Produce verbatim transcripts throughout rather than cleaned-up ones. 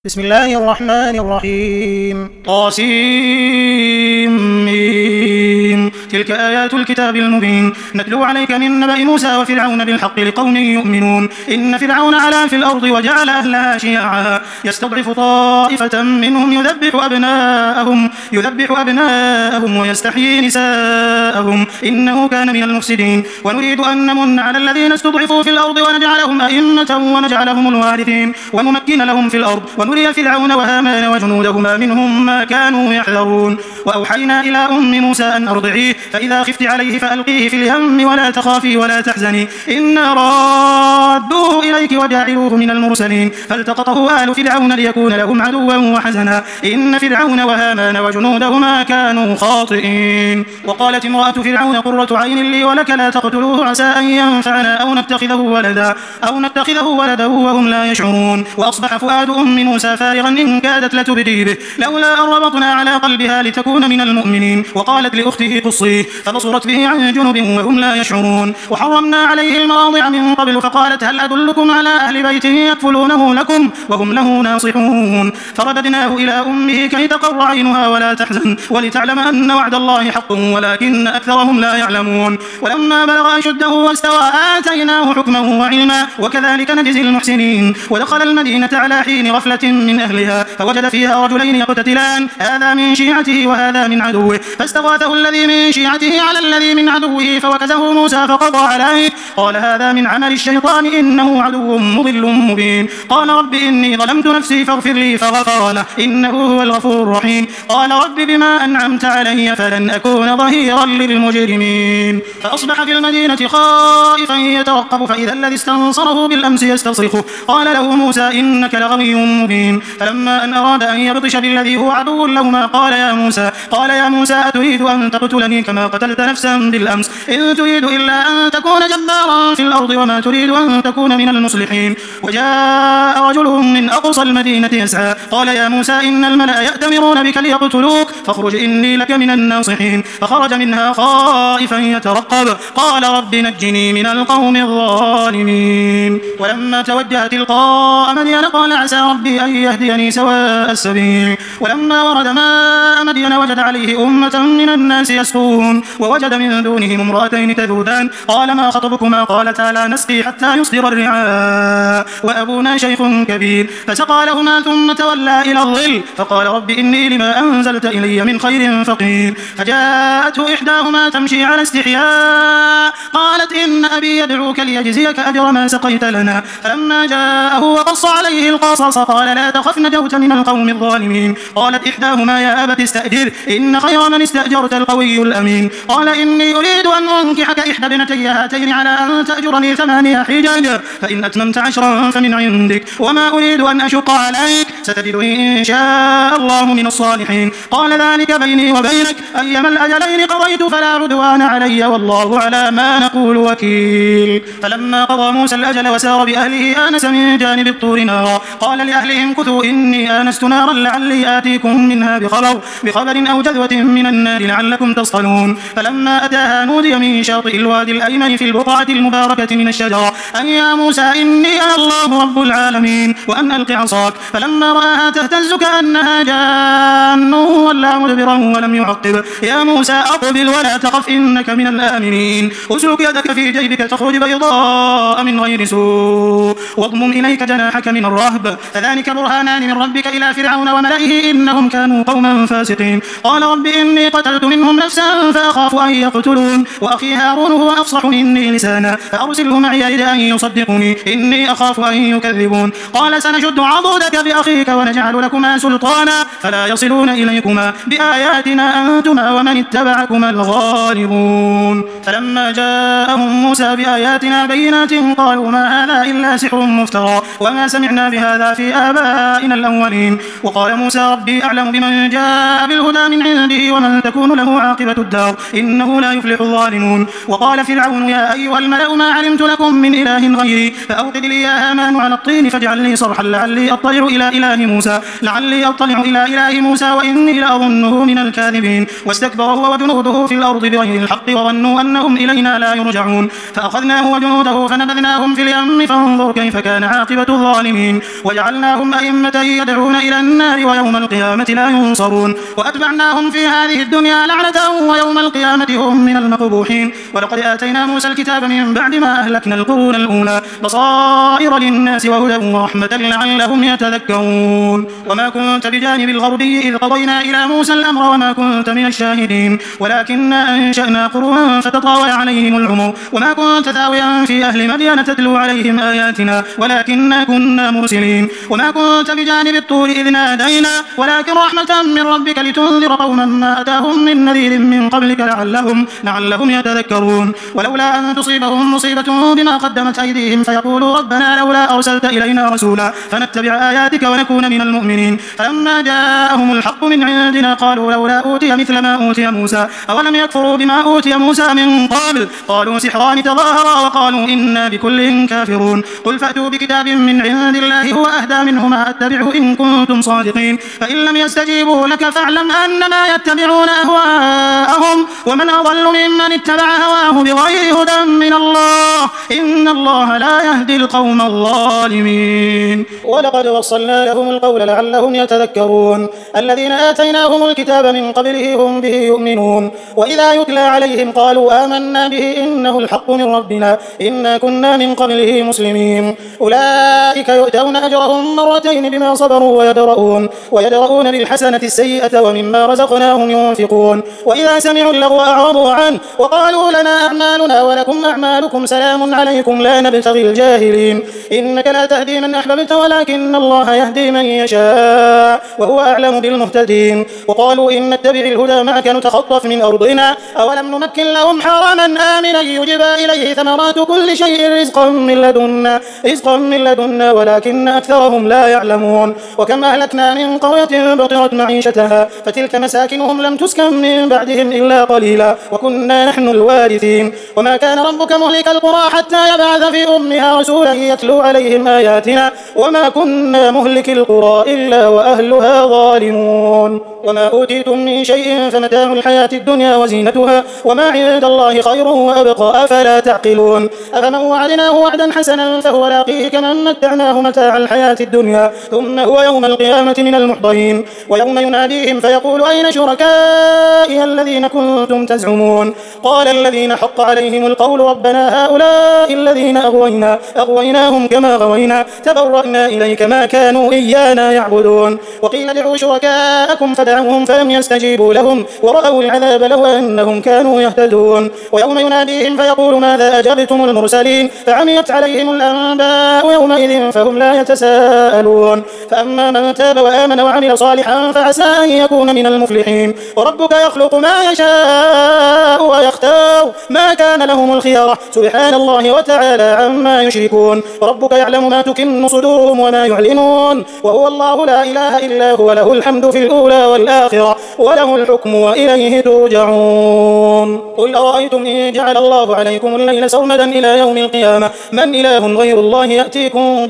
بسم الله الرحمن الرحيم طاسيم تلك آيات الكتاب المبين نتلو عليك من نبأ موسى وفرعون بالحق لقوم يؤمنون إن فرعون علا في الأرض وجعل أهلها شيعا يستضعف طائفة منهم يذبح أبناءهم يذبح أبناءهم ويستحيي نساءهم إنه كان من المفسدين ونريد أن نمن على الذين استضعفوا في الأرض ونجعلهم أئمة ونجعلهم الوارثين ونمكن لهم في الأرض ونري فرعون وهامان وجنودهما منهم ما كانوا يحذرون وأوحينا إلى أم موسى أن أرضعيه فإذا خفت عليه فألقيه في اليم ولا تخافي ولا تحزني إنا رادوه إليك وجاعلوه من المرسلين فالتقطه آل فرعون ليكون لهم عدوا وحزنا إن فرعون وهامان وجنودهما كانوا خاطئين وقالت امرأة فرعون قرة عين لي ولك لا تقتلوه عسى أن ينفعنا أو نتخذه ولدا أو نتخذه ولدا وهم لا يشعرون وأصبح فؤاد أم موسى فارغا إن كادت لتبدي به لولا أن ربطنا على قلبها لتكون من المؤمنين وقالت لأخته قصيه فبصرت به عن جنب وهم لا يشعرون وحرمنا عليه المراضع من قبل فقالت هل أدلكم على أهل بيت يكفلونه لكم وهم له ناصحون فرددناه إلى أمه كي تقر عينها ولا تحزن ولتعلم أن وعد الله حق ولكن أكثرهم لا يعلمون ولما بلغ أشده واستوى آتيناه حكما وعلما وكذلك نجزي المحسنين ودخل المدينة على حين غفلة من أهلها فوجد فيها رجلين يقتتلان هذا من شيعته وهذا من عدوه فاستغاثه الذي من شيعته على الذي من عدوه فوكزه موسى فقضى عليه قال هذا من عمل الشيطان إنه عدو مضل مبين قال رب إني ظلمت نفسي فاغفر لي فغفر له إنه هو الغفور الرحيم قال رب بما أنعمت علي فلن أكون ظهيرا للمجرمين فأصبح في المدينة خائفا يترقب فإذا الذي استنصره بالأمس يستصرخه قال له موسى إنك لغوي مبين فلما أن أراد أن يبطش بالذي هو عدو لهما قال يا موسى قال يا موسى أتريد أن تقتلني كما قتلت نفسا بالأمس إن تريد إلا أن تكون جبارا في الأرض وما تريد أن تكون من المصلحين وجاء رجل من أقصى المدينة يسعى قال يا موسى إن الملأ يأتمرون بك ليقتلوك فاخرج إني لك من الناصحين فخرج منها خائفا يترقب قال رب نجني من القوم الظالمين ولما توجه تلقاء مدين قال عسى ربي أن يهديني سواء السبيل ولما ورد ماء مدين وجد عليه أمة من الناس يسقون ووجد من دونهم امرأتين تذودان قال ما خطبكما قالتا لا نسقي حتى يصدر الرعاء وأبونا شيخ كبير فسقى لهما ثم تولى إلى الظل فقال رب إني لما أنزلت إلي من خير فقير فجاءته إحداهما تمشي على استحياء قالت إن أبي يدعوك ليجزيك أجر ما سقيت لنا فلما جاءه وقص عليه القصص قال لا تخف نجوت من القوم الظالمين قالت إحداهما يا أبت استأجر إن خير من استأجرت القوي الأمين قال إني أريد أن أنكحك إحدى ابنتي هاتين على أن تأجرني ثمانية حجج فإن أتممت عشرا فمن عندك وما أريد أن أشق عليك ستجدني إن شاء الله من الصالحين قال ذلك بيني وبينك أيما الأجلين قضيت فلا عدوان علي والله على ما نقول وكيل فلما قضى موسى الأجل وسار بأهله آنس من جانب الطور نارا قال لأهلهم كثوا إني آنست نارا لعلي آتيكم منها بخبر بخبر أو جذوة من النار لعلكم تصطلون فلما أتاها نودي من شاطئ الوادي الأيمن في البقعة المباركة من الشجرة أن يا موسى إني أنا الله رب العالمين وأن ألق عصاك فلما رآها تهتز كأنها جان ولا مدبرا ولم يعقب يا موسى أقبل ولا تخف إنك من الآمنين أسلك يدك في جيبك تخرج بيضاء من غير سوء واضمم إليك جناحك من الرهب فذلك برهانان من ربك إلى فرعون وملئه إنهم كانوا قوما فاسقين قال رب إني قتلت منهم نفسا فأخاف أن يقتلون وأخي هارون هو أفصح مني لسانا فأرسله معي يريد أن يصدقني إني أخاف أن يكذبون قال سنشد عضدك بأخيك ونجعل لكما سلطانا فلا يصلون إليكما بآياتنا أنتما ومن اتبعكما الغالبون فلما جاءهم موسى بآياتنا بينات قالوا ما هذا إلا سحر مفترى وما سمعنا بهذا في آبائنا الأولين وقال موسى ربي أعلم بمن جاء بالهدى من عنده ومن تكون له عاقبة الدار الدار إنه لا يفلح الظالمون. وقال فرعون يا أيها الملأ ما علمت لكم من إله غيري فأوقد لي يا هامان على الطين فاجعل لي صرحا لعلي أطلع إلى إله موسى لعلي أطلع إلى إله موسى وإني لأظنه من الكاذبين. واستكبر هو وجنوده في الأرض بغير الحق وظنوا أنهم إلينا لا يرجعون فأخذناه وجنوده فنبذناهم في اليم فانظر كيف كان عاقبة الظالمين. وجعلناهم أئمة يدعون إلى النار ويوم القيامة لا ينصرون وأتبعناهم في هذه الدنيا لعنة ويوم القيامة هم من المقبوحين. ولقد آتينا موسى الكتاب من بعد ما أهلكنا القرون الأولى بصائر للناس وهدى ورحمة لعلهم يتذكرون. وما كنت بجانب الغربي إذ قضينا إلى موسى الأمر وما كنت من الشاهدين ولكننا أنشأنا قرونا فتطاول عليهم العمر وما كنت ثاويا في أهل مدين تتلو عليهم آياتنا ولكننا كنا مرسلين. وما كنت بجانب الطور إذ نادينا ولكن رحمة من ربك لتنذر قوما ما أتاهم من نذير من قبلك لعلهم, لعلهم يتذكرون. ولولا أن تصيبهم مصيبة بما قدمت أيديهم فيقولوا ربنا لولا أرسلت إلينا رسولا فنتبع آياتك ونكون من المؤمنين. فلما جاءهم الحق من عندنا قالوا لولا أوتي مثل ما أوتي موسى أولم يكفروا بما أوتي موسى من قبل قالوا سحران تظاهرا وقالوا إنا بكل كافرون. قل فأتوا بكتاب من عند الله هو أهدى منهما أتبعه إن كنتم صادقين فإن لم يستجيبوا لك فاعلم أنما يتبعون أهواءهم ومن أضل ممن اتبع هواه بغير هدى من الله إن الله لا يهدي القوم الظالمين. ولقد وصلنا لهم القول لعلهم يتذكرون. الذين آتيناهم الكتاب من قبله هم به يؤمنون وإذا يتلى عليهم قالوا آمنا به إنه الحق من ربنا إنا كنا من قبله مسلمين. أولئك يؤتون أجرهم مرتين بما صبروا ويدرؤون, ويدرؤون بالحسنة السيئة ومما رزقناهم ينفقون. وإذا سمعوا اللغو أعرضوا عنه وقالوا لنا أعمالنا ولكم أعمالكم سلام عليكم لا نبتغي الجاهلين. إنك لا تهدي من أحببت ولكن الله يهدي من يشاء وهو أعلم بالمهتدين. وقالوا إن نتبع الهدى معك نتخطف من أرضنا أولم نمكن لهم حرما آمنا يجبى إليه ثمرات كل شيء رزقا من لدنا, رزقا من لدنا ولكن أكثرهم لا يعلمون. وكم أهلكنا من قرية بطرت معيشتها فتلك مساكنهم لم تسكن من بعدهم إلا قليلا وكنا نحن الوارثين. وما كان ربك مهلك القرى حتى يبعث في أمها رسولا يتلو عليهم آياتنا وما كنا مهلك القرى إلا وأهلها ظالمون. وما أوتيتم من شيء فمتاع الحياة الدنيا وزينتها وما عند الله خير وأبقى أفلا تعقلون. أفمن وعدناه وعدا حسنا فهو لاقيه كمن متعناه متاع الحياة الدنيا ثم هو يوم القيامة من المحضرين. ويوم يناديهم فيقول أين شركائي الذين كنتم تزعمون قال الذين حق عليهم القول ربنا هؤلاء الذين أغوينا أغويناهم كما غوينا تبرأنا إليك ما كانوا إيانا يعبدون. وقيل ادعوا شركاءكم فدعوهم فلم يستجيبوا لهم ورأوا العذاب لو أنهم كانوا يهتدون. ويوم يناديهم فيقول ماذا أجبتم المرسلين فعميت عليهم الأنباء يومئذ فهم لا يتساءلون. فأما من تاب وآمن وعمل صالحا فعسى أن يكون من المفلحين. وربك يخلق ما يشاء ويختار ما كان لهم الخيرة سبحان الله وتعالى عما يشركون. وربك يعلم ما تكن صدورهم وما يعلنون وهو الله لا إله إلا هو له الحمد في الأولى والآخرة وله الحكم وإليه ترجعون. قل أرأيتم إن جعل الله عليكم الليل سرمدا إلى يوم القيامة من إله غير الله يأتيكم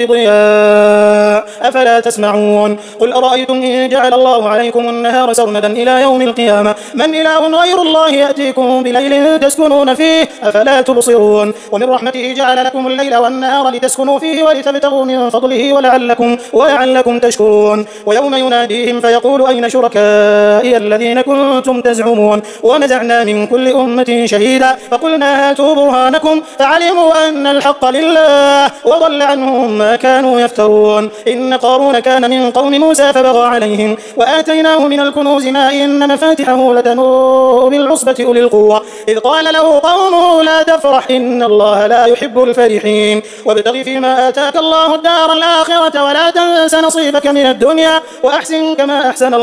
بضياء أفلا تسمعون. قل أرأيتم إن جعل الله عليكم النهار سرمدا إلى يوم القيامة من إله غير الله يأتيكم بليل تسكنون فيه أفلا تبصرون. ومن رحمته جعل لكم الليل والنهار لتسكنوا فيه ولتبتغوا من فضله ولعلكم, ولعلكم تشكرون. ويوم يناديهم فيقول أين شركائي الذين كنتم تزعمون ونزعنا من كل أمة شهيدا فقلنا هاتوا برهانكم فعلموا أن الحق لله وضل عنهم ما كانوا يفترون. إن قارون كان من قوم موسى فبغى عليهم وآتيناه من الكنوز ما إن مفاتحه لتنوء بالعصبة أولي القوة إذ قال له قومه لا تفرح إن الله لا يحب الفرحين. وابتغ فيما آتاك الله الدار الآخرة ولا تنس نصيبك من الدنيا وأحسن كما أحسن الله إليك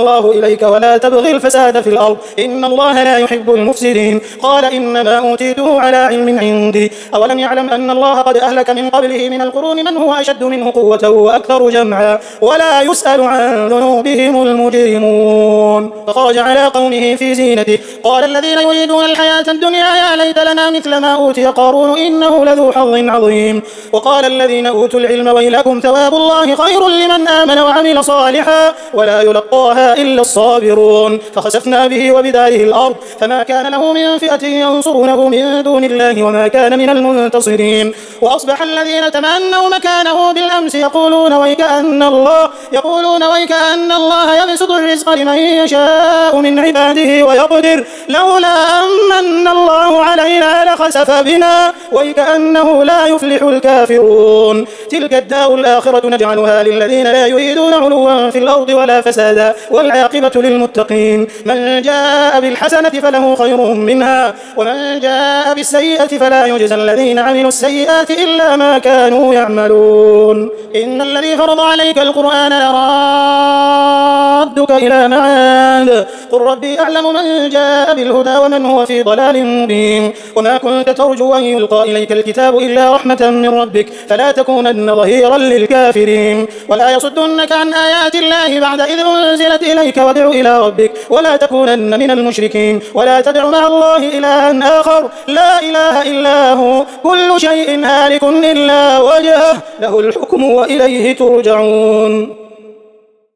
إليك ولا تبغي الفساد في الأرض إن الله لا يحب المفسدين قال إنما أوتيته على علم عندي أولم يعلم أن الله قد أهلك من قبله من القرون من هو أشد منه قوة وأكثر جمعا ولا يسأل عن ذنوبهم المجرمون فخرج على قومه في زينته قال الذين يريدون الحياة الدنيا يا ليت لنا مثل ما أوتي قارون إنه لذو حظ عظيم وقال الذين أوتوا العلم ويلكم ثواب الله خير لمن آمن وعمل صالحا ولا يلقاها إلا الصابرون فخسفنا به وبداره الأرض فما كان له من فئة ينصرونه من دون الله وما كان من المنتصرين وأصبح الذين تمنوا مكانه بالأمس يقولون ويكأن الله يقولون ويكأن الله يبسط الرزق لمن يشاء من عباده ويقدر لولا أمن الله علينا لخسف بنا ويكأنه لا يفلح الكافرون تلك الدار الآخرة نجعلها للذين لا يريدون علوا في الأرض ولا فسادا والعاقبة للمتقين من جاء بالحسنة فله خير منها ومن جاء بالسيئة فلا يجزى الذين عملوا السيئات إلا ما كانوا يعملون إن الذي فرض عليك القرآن لرادك إلى معاد قل ربي أعلم من جاء بالهدى ومن هو في ضلال مبين وما كنت ترجو أن يلقى إليك الكتاب إلا رحمة من ربك فلا تكونن ظهيرا للكافرين ولا يصدنك عن آيات الله بعد إذ أنزلت إليك وادع إلى ربك ولا تكونن من المشركين ولا تدع مع الله إلها آخر لا إله إلا هو كل شيء هالك إلا وجهه له الحكم وإليه ترجعون.